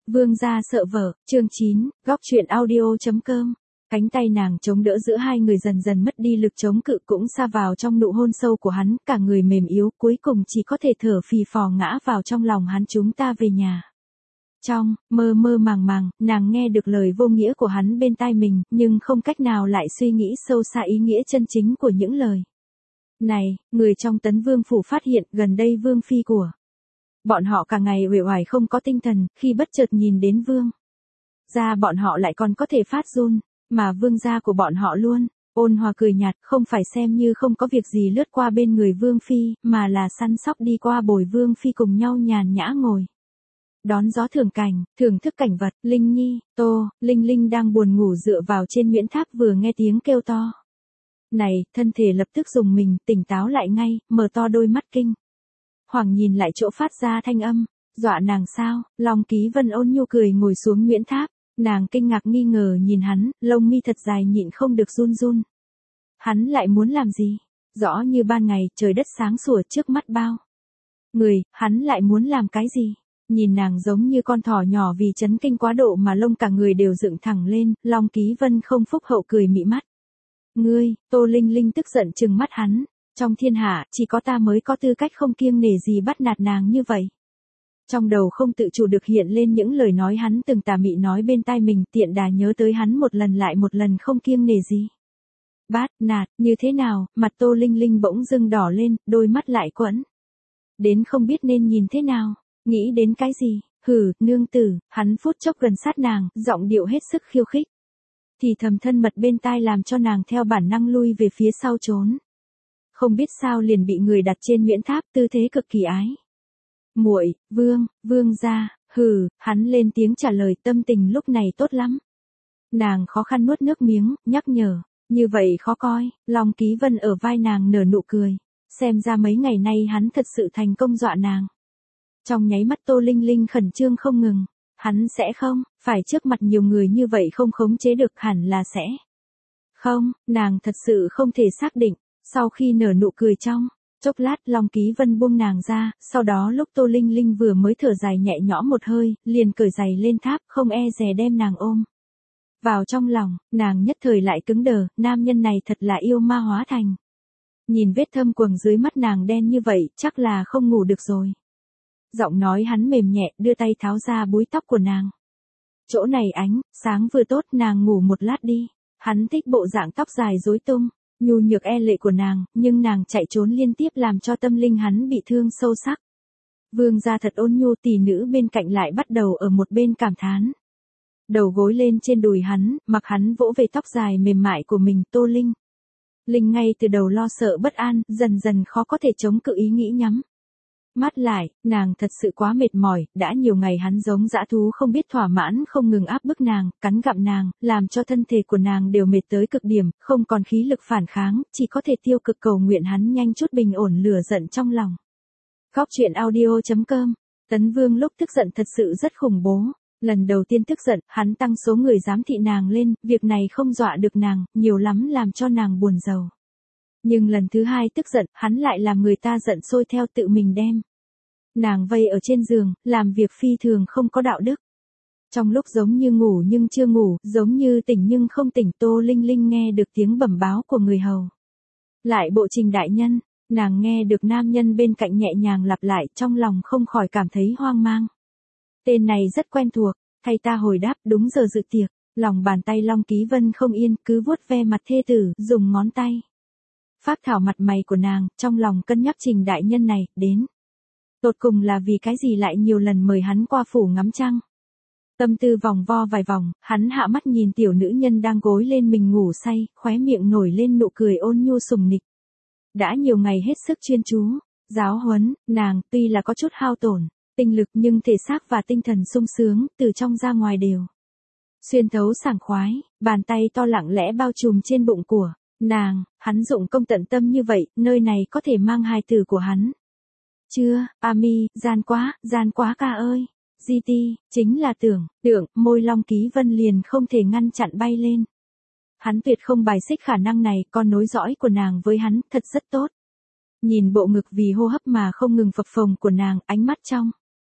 Vương gia sợ vợ, chương 9, góc truyện audio.com. Cánh tay nàng chống đỡ giữa hai người dần dần mất đi lực chống cự cũng sa vào trong nụ hôn sâu của hắn, cả người mềm yếu cuối cùng chỉ có thể thở phì phò ngã vào trong lòng hắn. Chúng ta về nhà. Trong, mơ mơ màng màng, nàng nghe được lời vô nghĩa của hắn bên tai mình, nhưng không cách nào lại suy nghĩ sâu xa ý nghĩa chân chính của những lời này. Người trong Tấn Vương phủ phát hiện gần đây Vương phi của bọn họ cả ngày uể oải không có tinh thần, khi bất chợt nhìn đến Vương gia bọn họ lại còn có thể phát run, mà Vương gia của bọn họ luôn ôn hòa cười nhạt, không phải xem như không có việc gì lướt qua bên người Vương phi, mà là săn sóc đi qua bồi Vương phi cùng nhau nhàn nhã ngồi đón gió thưởng cảnh, thưởng thức cảnh vật. Linh Nhi, Tô, Linh Linh đang buồn ngủ dựa vào trên Nguyễn Tháp, vừa nghe tiếng kêu to này, thân thể lập tức rùng mình, tỉnh táo lại ngay, mở to đôi mắt kinh hoàng nhìn lại chỗ phát ra thanh âm. Dọa nàng sao? Long Ký Vân ôn nhu cười ngồi xuống Nguyễn Tháp, nàng kinh ngạc nghi ngờ nhìn hắn, lông mi thật dài nhịn không được run run. Hắn lại muốn làm gì? Rõ như ban ngày, trời đất sáng sủa trước mắt bao người, hắn lại muốn làm cái gì? Nhìn nàng giống như con thỏ nhỏ vì chấn kinh quá độ mà lông cả người đều dựng thẳng lên, Long Ký Vân không phúc hậu cười mị mắt. Ngươi, Tô Linh Linh tức giận trừng mắt hắn, trong thiên hạ, chỉ có ta mới có tư cách không kiêng nể gì bắt nạt nàng như vậy. Trong đầu không tự chủ được hiện lên những lời nói hắn từng tà mị nói bên tai mình, tiện đà nhớ tới hắn một lần lại một lần không kiêng nể gì bắt nạt, như thế nào? Mặt Tô Linh Linh bỗng dưng đỏ lên, đôi mắt lại quẫn đến không biết nên nhìn thế nào. Nghĩ đến cái gì? Hừ, nương tử. Hắn phút chốc gần sát nàng, giọng điệu hết sức khiêu khích, thì thầm thân mật bên tai làm cho nàng theo bản năng lui về phía sau trốn. Không biết sao liền bị người đặt trên Nguyễn Tháp, tư thế cực kỳ ái muội. Vương gia. Hừ, hắn lên tiếng trả lời, tâm tình lúc này tốt lắm. Nàng khó khăn nuốt nước miếng, nhắc nhở, như vậy khó coi. Long Ký Vân ở vai nàng nở nụ cười, xem ra mấy ngày nay hắn thật sự thành công dọa nàng. Trong nháy mắt Tô Linh Linh khẩn trương không ngừng, hắn sẽ không phải trước mặt nhiều người như vậy không khống chế được, hẳn là sẽ không, nàng thật sự không thể xác định. Sau khi nở nụ cười trong chốc lát, Long Ký Vân buông nàng ra, sau đó lúc Tô Linh Linh vừa mới thở dài nhẹ nhõm một hơi, liền cởi giày lên tháp, không e dè đem nàng ôm vào trong lòng. Nàng nhất thời lại cứng đờ, nam nhân này thật là yêu ma hóa thành. Nhìn vết thâm quầng dưới mắt nàng đen như vậy, chắc là không ngủ được rồi. Giọng nói hắn mềm nhẹ, đưa tay tháo ra búi tóc của nàng. Chỗ này ánh sáng vừa tốt, nàng ngủ một lát đi. Hắn thích bộ dạng tóc dài rối tung, nhu nhược e lệ của nàng, nhưng nàng chạy trốn liên tiếp làm cho tâm linh hắn bị thương sâu sắc. Vương gia thật ôn nhu, tỷ nữ bên cạnh lại bắt đầu ở một bên cảm thán. Đầu gối lên trên đùi hắn, mặc hắn vỗ về tóc dài mềm mại của mình. Tô Linh ngay từ đầu lo sợ bất an, dần dần khó có thể chống cự ý nghĩ nhắm mắt lại. Nàng thật sự quá mệt mỏi, đã nhiều ngày hắn giống dã thú không biết thỏa mãn, không ngừng áp bức nàng, cắn gặm nàng, làm cho thân thể của nàng đều mệt tới cực điểm, không còn khí lực phản kháng, chỉ có thể tiêu cực cầu nguyện hắn nhanh chút bình ổn lửa giận trong lòng. Góc truyện audio.com. Tấn Vương lúc tức giận thật sự rất khủng bố. Lần đầu tiên tức giận, hắn tăng số người giám thị nàng lên, việc này không dọa được nàng, nhiều lắm làm cho nàng buồn rầu. Nhưng lần thứ hai tức giận, hắn lại làm người ta giận sôi theo, tự mình đem nàng vây ở trên giường, làm việc phi thường không có đạo đức. Trong lúc giống như ngủ nhưng chưa ngủ, giống như tỉnh nhưng không tỉnh, Tô Linh Linh nghe được tiếng bẩm báo của người hầu. Lại bộ Trình đại nhân. Nàng nghe được nam nhân bên cạnh nhẹ nhàng lặp lại, trong lòng không khỏi cảm thấy hoang mang. Tên này rất quen thuộc, thay ta hồi đáp, đúng giờ dự tiệc. Lòng bàn tay Long Ký Vân không yên, cứ vuốt ve mặt thê tử, dùng ngón tay phác thảo mặt mày của nàng, trong lòng cân nhắc Trình đại nhân này, đến tột cùng là vì cái gì lại nhiều lần mời hắn qua phủ ngắm trăng. Tâm tư vòng vo vài vòng, hắn hạ mắt nhìn tiểu nữ nhân đang gối lên mình ngủ say, khóe miệng nổi lên nụ cười ôn nhu sùng nịch. Đã nhiều ngày hết sức chuyên chú giáo huấn nàng, tuy là có chút hao tổn tinh lực nhưng thể xác và tinh thần sung sướng, từ trong ra ngoài đều xuyên thấu sảng khoái. Bàn tay to lặng lẽ bao trùm trên bụng của nàng, hắn dụng công tận tâm như vậy, nơi này có thể mang hài tử của hắn chưa? Ami, gian quá ca ơi. GT, chính là tưởng, môi Long Ký Vân liền không thể ngăn chặn bay lên. Hắn tuyệt không bài xích khả năng này, con nối dõi của nàng với hắn, thật rất tốt. Nhìn bộ ngực vì hô hấp mà không ngừng phập phồng của nàng, ánh mắt trong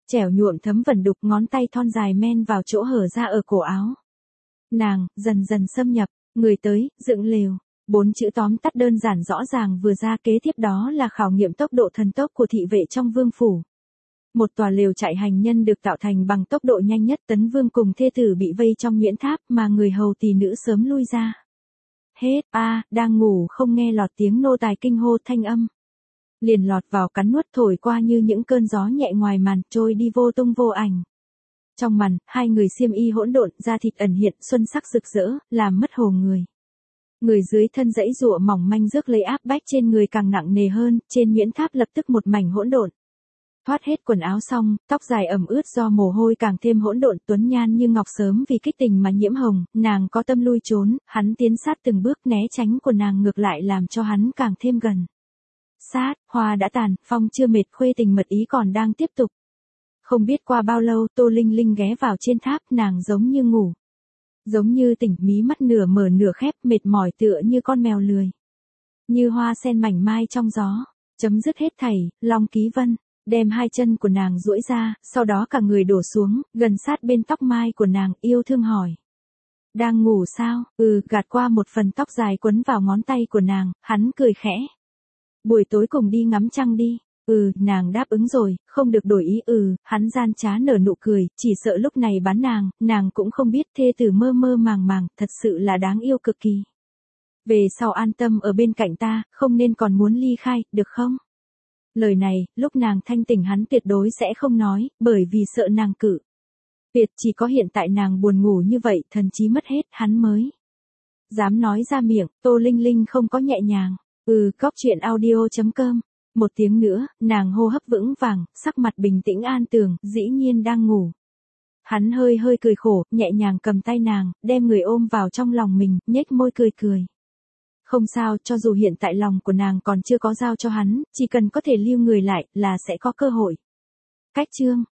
Trẻo nhuộm thấm vẩn đục, ngón tay thon dài men vào chỗ hở ra ở cổ áo. Nàng, dần dần xâm nhập, người tới, dựng lều. 4 chữ tóm tắt đơn giản rõ ràng vừa ra, kế tiếp đó là khảo nghiệm tốc độ thần tốc của thị vệ trong vương phủ. Một tòa lều trại hành nhân được tạo thành bằng tốc độ nhanh nhất, Tấn Vương cùng thê tử bị vây trong nhuyễn tháp mà người hầu tỷ nữ sớm lui ra. Hết, đang ngủ không nghe lọt tiếng nô tài kinh hô thanh âm. Liền lọt vào cắn nuốt, thổi qua như những cơn gió nhẹ ngoài màn, trôi đi vô tung vô ảnh. Trong màn, hai người xiêm y hỗn độn, da thịt ẩn hiện, xuân sắc rực rỡ, làm mất hồn người. Người dưới thân dãy giụa mỏng manh rước lấy, áp bách trên người càng nặng nề hơn, trên nhuyễn tháp lập tức một mảnh hỗn độn. Thoát hết quần áo xong, tóc dài ẩm ướt do mồ hôi càng thêm hỗn độn, tuấn nhan như ngọc sớm vì kích tình mà nhiễm hồng, nàng có tâm lui trốn, hắn tiến sát từng bước, né tránh của nàng ngược lại làm cho hắn càng thêm gần. Sát, hoa đã tàn, phong chưa mệt, khuê tình mật ý còn đang tiếp tục. Không biết qua bao lâu, Tô Linh Linh ghé vào trên tháp, nàng giống như ngủ. Giống như tỉnh, mí mắt nửa mở nửa khép, mệt mỏi tựa như con mèo lười. Như hoa sen mảnh mai trong gió, chấm dứt hết thảy, Long Ký Vân, đem hai chân của nàng duỗi ra, sau đó cả người đổ xuống, gần sát bên tóc mai của nàng, yêu thương hỏi. Đang ngủ sao? Gạt qua một phần tóc dài quấn vào ngón tay của nàng, hắn cười khẽ. Buổi tối cùng đi ngắm trăng đi. Nàng đáp ứng rồi, không được đổi ý. Hắn gian trá nở nụ cười, chỉ sợ lúc này bán nàng cũng không biết thê tử mơ mơ màng màng, thật sự là đáng yêu cực kỳ. Về sau an tâm ở bên cạnh ta, không nên còn muốn ly khai, được không? Lời này, lúc nàng thanh tỉnh hắn tuyệt đối sẽ không nói, bởi vì sợ nàng cự tuyệt, chỉ có hiện tại nàng buồn ngủ như vậy, thần trí mất hết, hắn mới dám nói ra miệng. Tô Linh Linh không có nhẹ nhàng. Cóc truyện audio.com. Một tiếng nữa, nàng hô hấp vững vàng, sắc mặt bình tĩnh an tường, dĩ nhiên đang ngủ. Hắn hơi hơi cười khổ, nhẹ nhàng cầm tay nàng, đem người ôm vào trong lòng mình, nhếch môi cười cười. Không sao, cho dù hiện tại lòng của nàng còn chưa có giao cho hắn, chỉ cần có thể lưu người lại, là sẽ có cơ hội. Cách chương